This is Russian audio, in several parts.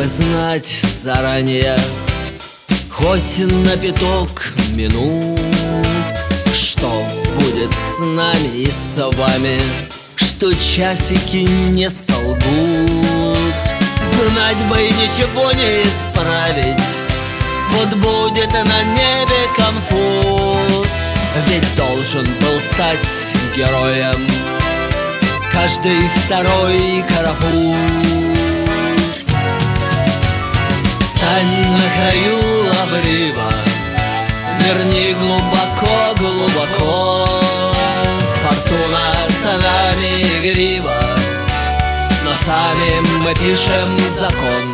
бы знать заранее, хоть на пяток минут, что будет с нами и с вами, что часики не солгут. Знать бы и ничего не исправить, вот будет на небе конфуз. Ведь должен был стать героем каждый второй карапуз. Стань на краю обрыва, нырни глубоко-глубоко. Фортуна с нами игрива, но сами мы пишем закон.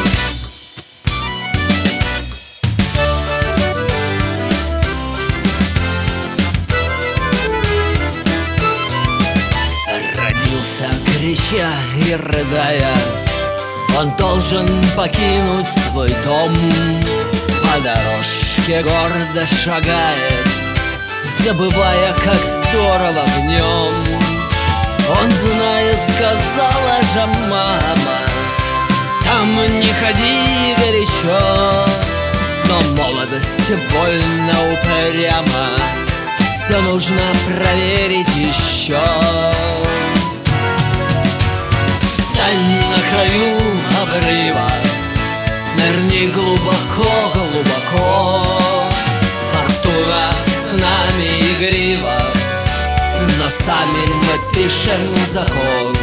Родился крича и рыдая, он должен покинуть свой дом. По дорожке гордо шагает, забывая, как здорово в нем. Он знает, сказала же мама, там не ходи горячо. Но молодость больно упряма, все нужно проверить еще. Встань на краю обрыва, нырни глубоко-глубоко. Фортуна с нами игрива, но сами мы пишем закон.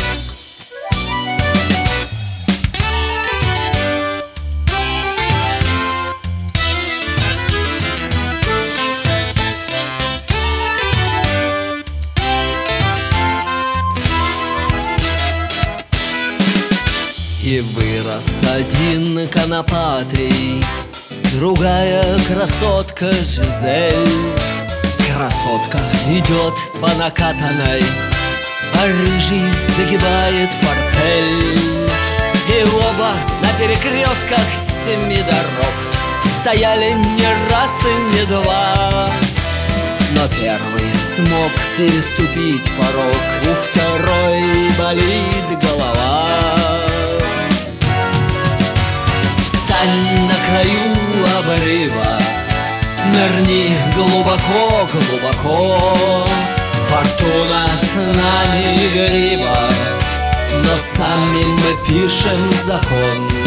И вырос один конопатрий, другая красотка Жизель. Красотка идет по накатанной, а рыжий загибает фортель. И оба на перекрестках 7 дорог стояли не раз и не два. Но первый смог переступить порог, у второй болит голова. Встань на краю обрыва, нырни глубоко-глубоко. Фортуна с нами игрива, но сами мы пишем закон.